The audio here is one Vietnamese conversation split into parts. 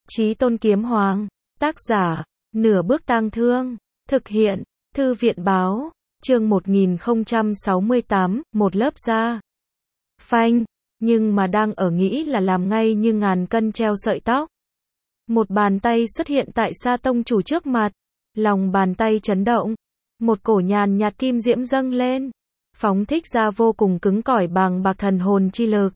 Chí Tôn Kiếm Hoàng, tác giả, Nửa Bước Tang Thương, thực hiện, Thư viện báo, chương 1068, một lớp da. Phanh, nhưng mà đang ở nghĩ là làm ngay như ngàn cân treo sợi tóc. Một bàn tay xuất hiện tại Sa tông chủ trước mặt, lòng bàn tay chấn động, một cổ nhàn nhạt kim diễm dâng lên, phóng thích ra vô cùng cứng cỏi bàng bạc thần hồn chi lực.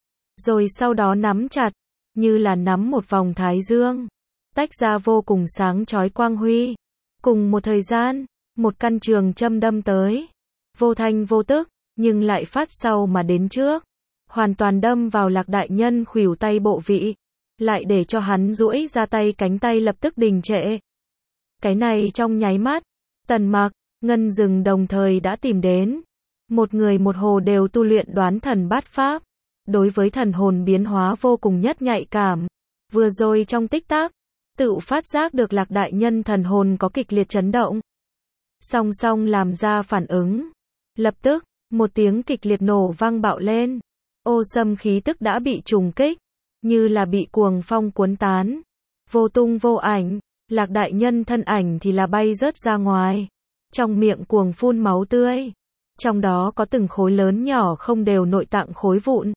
Rồi sau đó nắm chặt, như là nắm một vòng thái dương, tách ra vô cùng sáng chói quang huy. Cùng một thời gian, một căn trường châm đâm tới, vô thanh vô tức, nhưng lại phát sau mà đến trước, hoàn toàn đâm vào Lạc đại nhân khuỷu tay bộ vị, lại để cho hắn duỗi ra tay, cánh tay lập tức đình trệ. Cái này trong nháy mắt, Tần Mặc, Ngân Dừng đồng thời đã tìm đến. Một người một hồ đều tu luyện đoán thần bát pháp, đối với thần hồn biến hóa vô cùng nhất nhạy cảm. Vừa rồi trong tích tắc, tự phát giác được Lạc đại nhân thần hồn có kịch liệt chấn động, song song làm ra phản ứng. Lập tức, một tiếng kịch liệt nổ vang bạo lên, ô sâm khí tức đã bị trùng kích, như là bị cuồng phong cuốn tán, vô tung vô ảnh. Lạc đại nhân thân ảnh thì là bay rớt ra ngoài, trong miệng cuồng phun máu tươi, trong đó có từng khối lớn nhỏ không đều nội tạng khối vụn.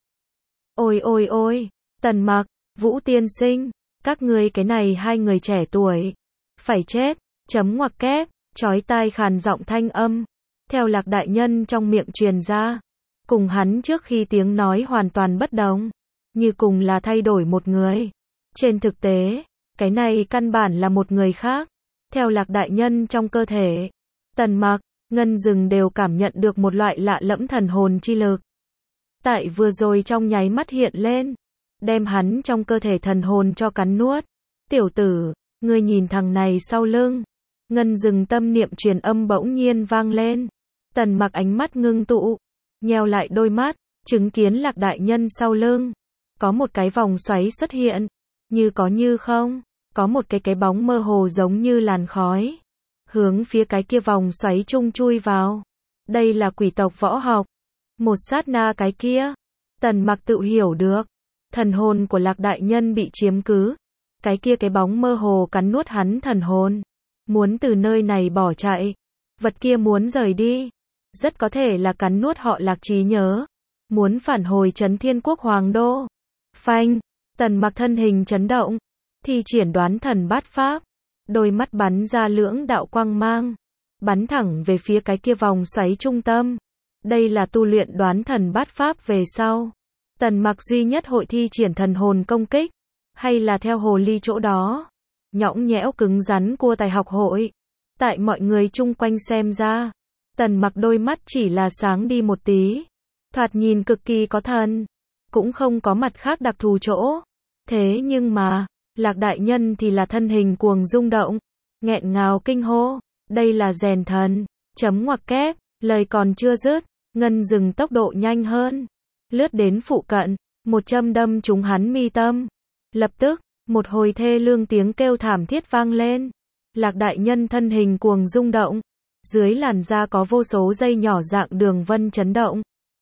Ôi ôi ôi, Tần Mặc, Vũ tiên sinh, các ngươi cái này hai người trẻ tuổi, phải chết, chấm ngoặc kép, chói tai khàn giọng thanh âm, theo Lạc đại nhân trong miệng truyền ra, cùng hắn trước khi tiếng nói hoàn toàn bất đồng, như cùng là thay đổi một người. Trên thực tế, cái này căn bản là một người khác. Theo Lạc đại nhân trong cơ thể, Tần Mặc, Ngân Dừng đều cảm nhận được một loại lạ lẫm thần hồn chi lực. Tại vừa rồi trong nháy mắt hiện lên, đem hắn trong cơ thể thần hồn cho cắn nuốt. Tiểu tử, ngươi nhìn thằng này sau lưng. Ngân Dừng tâm niệm truyền âm bỗng nhiên vang lên. Tần Mặc ánh mắt ngưng tụ, nheo lại đôi mắt, chứng kiến Lạc đại nhân sau lưng có một cái vòng xoáy xuất hiện, như có như không, có một cái bóng mơ hồ giống như làn khói, hướng phía cái kia vòng xoáy chung chui vào. Đây là quỷ tộc võ học. Một sát na cái kia, Tần Mặc tự hiểu được, thần hồn của Lạc đại nhân bị chiếm cứ. Cái bóng mơ hồ cắn nuốt hắn thần hồn, muốn từ nơi này bỏ chạy. Vật kia muốn rời đi, rất có thể là cắn nuốt họ Lạc trí nhớ, muốn phản hồi Trấn Thiên Quốc Hoàng đô. Phanh, Tần Mặc thân hình chấn động, thi triển đoán thần bát pháp, đôi mắt bắn ra lưỡng đạo quang mang, bắn thẳng về phía cái kia vòng xoáy trung tâm. Đây là tu luyện đoán thần bát pháp về sau, Tần Mặc duy nhất hội thi triển thần hồn công kích, hay là theo hồ ly chỗ đó, nhõng nhẽo cứng rắn cua tài học hội. Tại mọi người chung quanh xem ra, Tần Mặc đôi mắt chỉ là sáng đi một tí, thoạt nhìn cực kỳ có thần, cũng không có mặt khác đặc thù chỗ. Thế nhưng mà, Lạc đại nhân thì là thân hình cuồng rung động, nghẹn ngào kinh hô, đây là rèn thần, chấm ngoặc kép. Lời còn chưa dứt, Ngân Dừng tốc độ nhanh hơn, lướt đến phụ cận, một châm đâm trúng hắn mi tâm. Lập tức, một hồi thê lương tiếng kêu thảm thiết vang lên. Lạc đại nhân thân hình cuồng rung động, dưới làn da có vô số dây nhỏ dạng đường vân chấn động.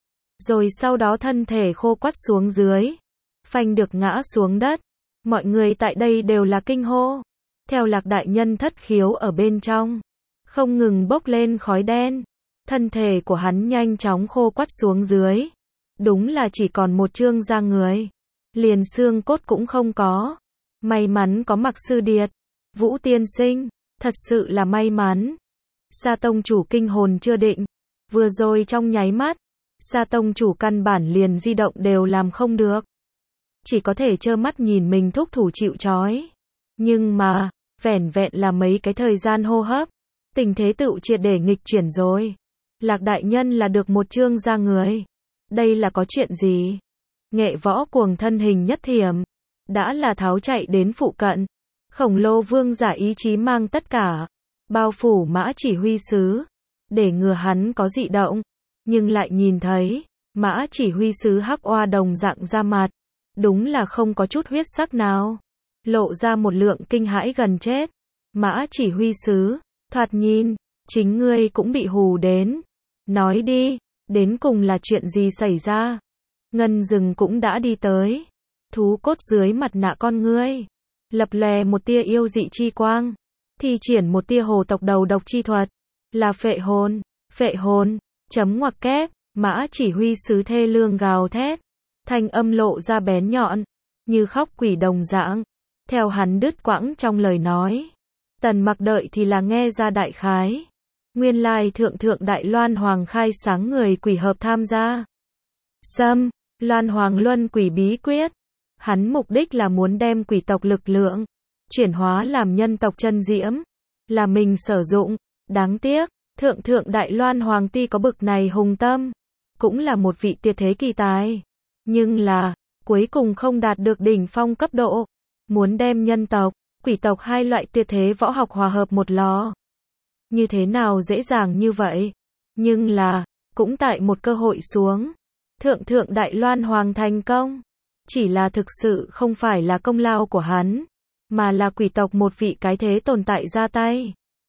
Rồi sau đó thân thể khô quắt xuống dưới, phanh được ngã xuống đất. Mọi người tại đây đều là kinh hô. Theo Lạc đại nhân thất khiếu ở bên trong, không ngừng bốc lên khói đen. Thân thể của hắn nhanh chóng khô quắt xuống dưới. Đúng là chỉ còn một trương da người, liền xương cốt cũng không có. May mắn có Mặc sư điệt, Vũ tiên sinh, thật sự là may mắn. Sa tông chủ kinh hồn chưa định, vừa rồi trong nháy mắt, Sa tông chủ căn bản liền di động đều làm không được, chỉ có thể trơ mắt nhìn mình thúc thủ chịu trói. Nhưng mà, vẻn vẹn là mấy cái thời gian hô hấp, tình thế tựu triệt để nghịch chuyển rồi. Lạc đại nhân là được một trương da người. Đây là có chuyện gì? Nghệ võ cuồng thân hình nhất thiểm, đã là tháo chạy đến phụ cận. Khổng lồ vương giả ý chí mang tất cả, bao phủ Mã chỉ huy sứ, để ngừa hắn có dị động. Nhưng lại nhìn thấy, Mã chỉ huy sứ hắc oa đồng dạng da mặt, đúng là không có chút huyết sắc nào, lộ ra một lượng kinh hãi gần chết. Mã chỉ huy sứ, thoạt nhìn, chính ngươi cũng bị hù đến. Nói đi, đến cùng là chuyện gì xảy ra? Ngân Dừng cũng đã đi tới, thú cốt dưới mặt nạ con ngươi, lập lòe một tia yêu dị chi quang, thi triển một tia hồ tộc đầu độc chi thuật, là phệ hồn, chấm ngoặc kép, Mã chỉ huy sứ thê lương gào thét, thanh âm lộ ra bén nhọn, như khóc quỷ đồng dạng, theo hắn đứt quãng trong lời nói. Tần Mặc đợi thì là nghe ra đại khái. Nguyên lai thượng Đại Loan Hoàng khai sáng người quỷ hợp tham gia. Loan Hoàng luân quỷ bí quyết. Hắn mục đích là muốn đem quỷ tộc lực lượng chuyển hóa làm nhân tộc chân diễm, là mình sử dụng. Đáng tiếc, thượng Đại Loan Hoàng tuy có bực này hùng tâm, cũng là một vị tuyệt thế kỳ tài, nhưng là cuối cùng không đạt được đỉnh phong cấp độ. Muốn đem nhân tộc, quỷ tộc hai loại tuyệt thế võ học hòa hợp một lò, như thế nào dễ dàng như vậy. Nhưng là, cũng tại một cơ hội xuống, thượng Đại Loan Hoàng thành công. Chỉ là thực sự không phải là công lao của hắn, mà là quỷ tộc một vị cái thế tồn tại ra tay,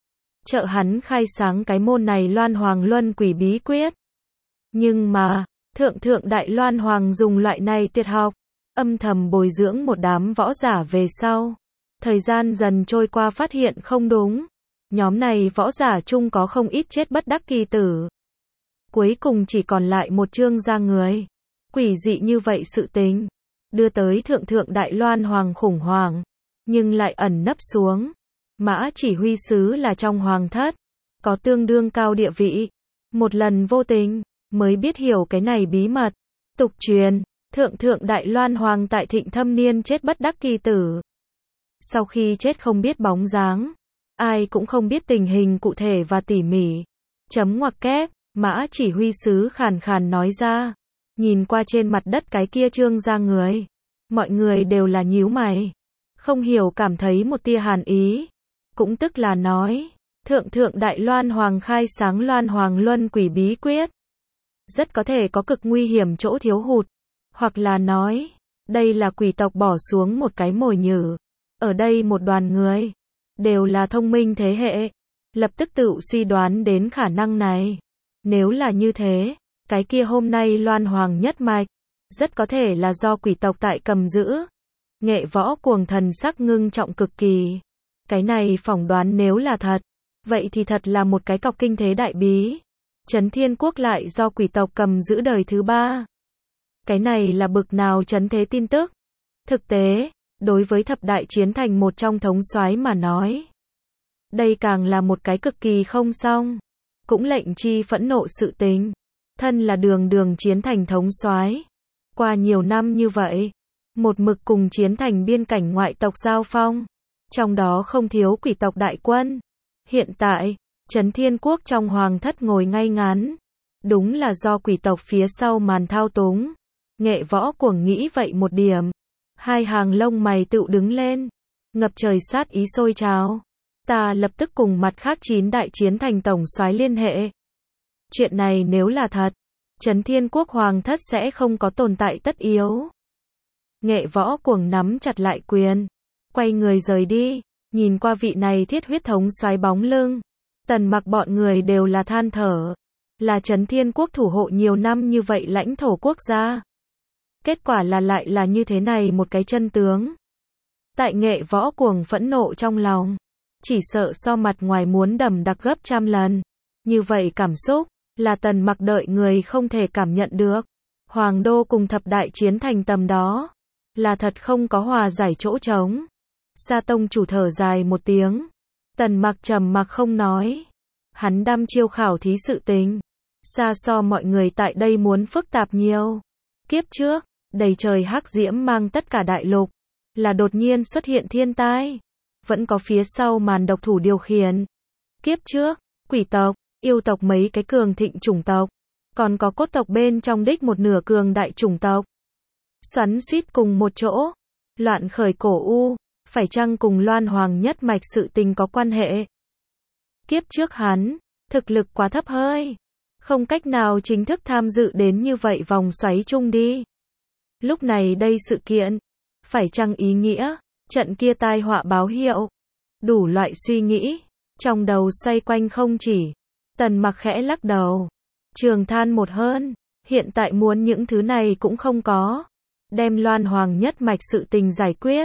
trợ hắn khai sáng cái môn này Loan Hoàng luân quỷ bí quyết. Nhưng mà, thượng Đại Loan Hoàng dùng loại này tuyệt học, âm thầm bồi dưỡng một đám võ giả về sau. Thời gian dần trôi qua phát hiện không đúng. Nhóm này võ giả chung có không ít chết bất đắc kỳ tử. Cuối cùng chỉ còn lại một Trương gia người. Quỷ dị như vậy sự tình, đưa tới thượng Đại Loan Hoàng khủng hoảng, nhưng lại ẩn nấp xuống. Mã chỉ huy sứ là trong hoàng thất, có tương đương cao địa vị. Một lần vô tình, mới biết hiểu cái này bí mật. Tục truyền, thượng Đại Loan Hoàng tại thịnh thâm niên chết bất đắc kỳ tử. Sau khi chết không biết bóng dáng, ai cũng không biết tình hình cụ thể và tỉ mỉ. Chấm ngoặc kép, Mã chỉ huy sứ khàn khàn nói ra. Nhìn qua trên mặt đất cái kia Trương gia người, mọi người đều là nhíu mày, không hiểu cảm thấy một tia hàn ý. Cũng tức là nói, thượng Đại Loan Hoàng khai sáng Loan Hoàng luân quỷ bí quyết, rất có thể có cực nguy hiểm chỗ thiếu hụt, hoặc là nói, đây là quỷ tộc bỏ xuống một cái mồi nhử. Ở đây một đoàn người, đều là thông minh thế hệ, lập tức tự suy đoán đến khả năng này. Nếu là như thế, cái kia hôm nay Loan Hoàng nhất mạch, rất có thể là do quỷ tộc tại cầm giữ. Nghệ võ cuồng thần sắc ngưng trọng cực kỳ. Cái này phỏng đoán nếu là thật, vậy thì thật là một cái cọc kinh thế đại bí. Trấn Thiên Quốc lại do quỷ tộc cầm giữ đời thứ 3. Cái này là bực nào trấn thế tin tức. Thực tế, đối với thập đại chiến thành một trong thống soái mà nói, đây càng là một cái cực kỳ không xong, cũng lệnh chi phẫn nộ sự tình. Thân là đường chiến thành thống soái, qua nhiều năm như vậy, một mực cùng chiến thành biên cảnh ngoại tộc giao phong, trong đó không thiếu quỷ tộc đại quân. Hiện tại, Trấn Thiên Quốc trong hoàng thất ngồi ngay ngắn, đúng là do quỷ tộc phía sau màn thao túng. Nghệ võ cuồng nghĩ vậy một điểm, hai hàng lông mày tựu đứng lên, ngập trời sát ý sôi trào. Ta lập tức cùng mặt khác 9 đại chiến thành tổng soái liên hệ. Chuyện này nếu là thật, Trấn Thiên Quốc hoàng thất sẽ không có tồn tại tất yếu. Nghệ võ cuồng nắm chặt lại quyền, quay người rời đi, nhìn qua vị này thiết huyết thống soái bóng lưng. Tần Mặc bọn người đều là than thở, là Trấn Thiên Quốc thủ hộ nhiều năm như vậy lãnh thổ quốc gia. Kết quả là lại là như thế này một cái chân tướng. Tại Nghệ võ cuồng phẫn nộ trong lòng, chỉ sợ so mặt ngoài muốn đầm đặc gấp trăm lần. Như vậy cảm xúc, là Tần Mặc đợi người không thể cảm nhận được. Hoàng đô cùng thập đại chiến thành tầm đó, là thật không có hòa giải chỗ trống. Sa tông chủ thở dài một tiếng. Tần Mặc trầm mặc không nói. Hắn đăm chiêu khảo thí sự tình, xa so mọi người tại đây muốn phức tạp nhiều. Kiếp trước, đầy trời hắc diễm mang tất cả đại lục, là đột nhiên xuất hiện thiên tai, vẫn có phía sau màn độc thủ điều khiển. Kiếp trước, quỷ tộc, yêu tộc mấy cái cường thịnh chủng tộc, còn có cốt tộc bên trong đích một nửa cường đại chủng tộc, xoắn xuýt cùng một chỗ, loạn khởi cổ u, phải chăng cùng Loan Hoàng nhất mạch sự tình có quan hệ? Kiếp trước hắn, thực lực quá thấp hơi, không cách nào chính thức tham dự đến như vậy vòng xoáy chung đi. Lúc này đây sự kiện, phải chăng ý nghĩa, trận kia tai họa báo hiệu, đủ loại suy nghĩ, trong đầu xoay quanh không chỉ. Tần Mặc khẽ lắc đầu, trường than một hơn, hiện tại muốn những thứ này cũng không có, đem Loan Hoàng nhất mạch sự tình giải quyết,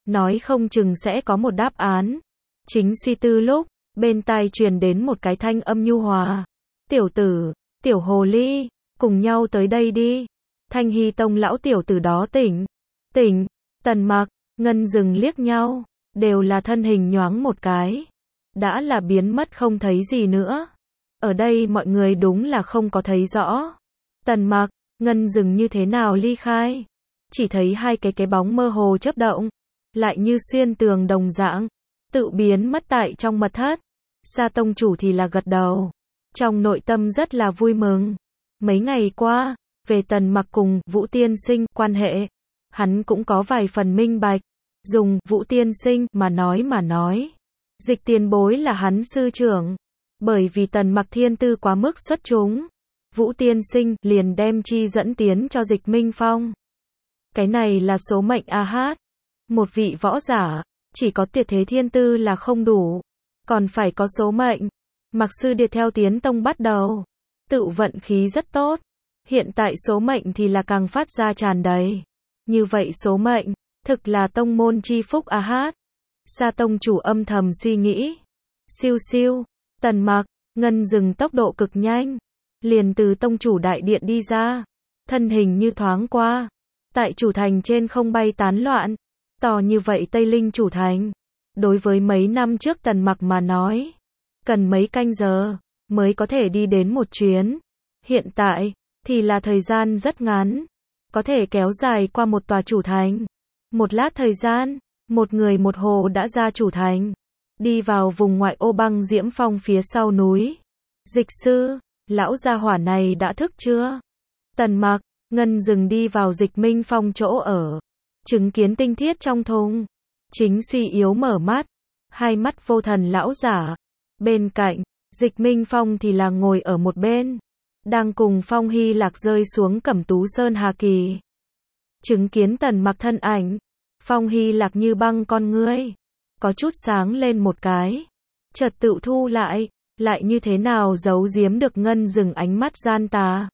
nói không chừng sẽ có một đáp án. Chính suy tư lúc, bên tai truyền đến một cái thanh âm nhu hòa. Tiểu tử, tiểu hồ ly, cùng nhau tới đây đi. Thanh Hy Tông lão tiểu tử đó tỉnh. Tỉnh, Tần Mặc, Ngân Dừng liếc nhau, đều là thân hình nhoáng một cái. Đã là biến mất không thấy gì nữa. Ở đây mọi người đúng là không có thấy rõ. Tần Mặc, Ngân Dừng như thế nào ly khai. Chỉ thấy hai cái bóng mơ hồ chớp động, lại như xuyên tường đồng dạng, tự biến mất tại trong mật thất. Sa tông chủ thì là gật đầu, trong nội tâm rất là vui mừng. Mấy ngày qua, về Tần Mặc cùng Vũ Tiên Sinh quan hệ, hắn cũng có vài phần minh bạch. Dùng Vũ Tiên Sinh mà nói, Dịch tiền bối là hắn sư trưởng. Bởi vì Tần Mặc thiên tư quá mức xuất chúng, Vũ Tiên Sinh liền đem chi dẫn tiến cho Dịch Minh Phong. Cái này là số mệnh a hát. Một vị võ giả, chỉ có tuyệt thế thiên tư là không đủ, còn phải có số mệnh. Mặc sư điệt theo tiến tông bắt đầu, tự vận khí rất tốt. Hiện tại số mệnh thì là càng phát ra tràn đầy. Như vậy số mệnh, thực là tông môn chi phúc a hát. Sa tông chủ âm thầm suy nghĩ. Siêu siêu, Tần Mặc, Ngân Dừng tốc độ cực nhanh, liền từ tông chủ đại điện đi ra, thân hình như thoáng qua, tại chủ thành trên không bay tán loạn. To như vậy Tây Linh chủ thành, đối với mấy năm trước Tần Mặc mà nói, cần mấy canh giờ mới có thể đi đến một chuyến. Hiện tại thì là thời gian rất ngắn, có thể kéo dài qua một tòa chủ thành. Một lát thời gian, một người một hồ đã ra chủ thành, đi vào vùng ngoại ô băng diễm phong phía sau núi. Dịch sư, lão gia hỏa này đã thức chưa? Tần Mặc, Ngân Dừng đi vào Dịch Minh Phong chỗ ở, chứng kiến tinh thiết trong thùng, chính suy yếu mở mắt, hai mắt vô thần lão giả. Bên cạnh, Dịch Minh Phong thì là ngồi ở một bên, đang cùng Phong Hy Lạc rơi xuống Cẩm Tú Sơn Hà Kỳ. Chứng kiến Tần Mặc thân ảnh, Phong Hy Lạc như băng con ngươi, có chút sáng lên một cái, chợt tự thu lại như thế nào giấu giếm được Ngân Dừng ánh mắt gian tà.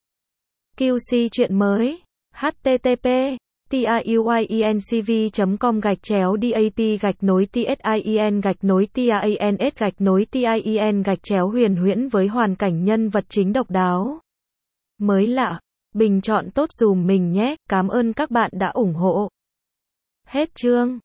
QC chuyện mới, http tiuincv.com/dap-dap-tin-tin-huyền huyễn với hoàn cảnh nhân vật chính độc đáo, mới lạ, bình chọn tốt dùm mình nhé, cảm ơn các bạn đã ủng hộ. Hết chương.